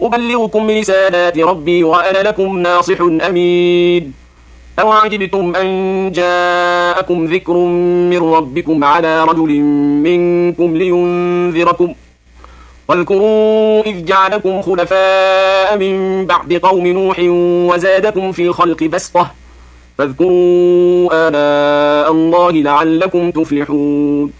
أبلغكم رسالات ربي وأنا لكم ناصح أمين. أو عجبتم أن جاءكم ذكر من ربكم على رجل منكم لينذركم واذكروا إذ جعلكم خلفاء من بعد قوم نوح وزادكم في الخلق بسطة فاذكروا آلاء الله لعلكم تفلحون.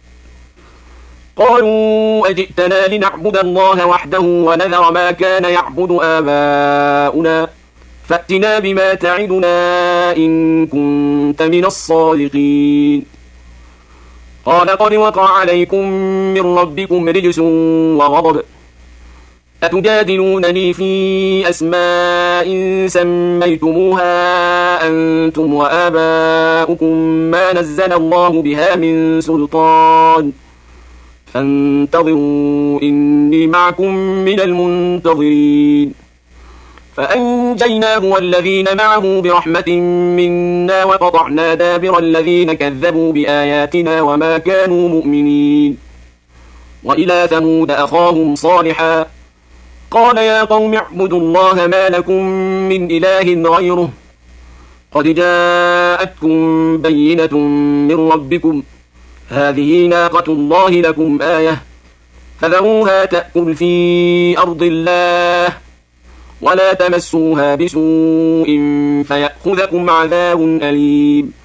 قالوا أجئتنا لنعبد الله وحده ونذر ما كان يعبد آباؤنا فأتنا بما تعدنا إن كنت من الصادقين. قال قد وقع عليكم من ربكم رجس وغضب أتجادلونني في أسماء سميتموها أنتم وآباؤكم ما نزل الله بها من سلطان فانتظروا إني معكم من المنتظرين. فأنجيناه والذين معه برحمة منا وقطعنا دابر الذين كذبوا بآياتنا وما كانوا مؤمنين. وإلى ثمود أخاهم صالحا قال يا قوم اعبدوا الله ما لكم من إله غيره قد جاءتكم بينة من ربكم هذه ناقة الله لكم آية فذروها تأكل في أرض الله ولا تمسوها بسوء فيأخذكم عذاب أليم.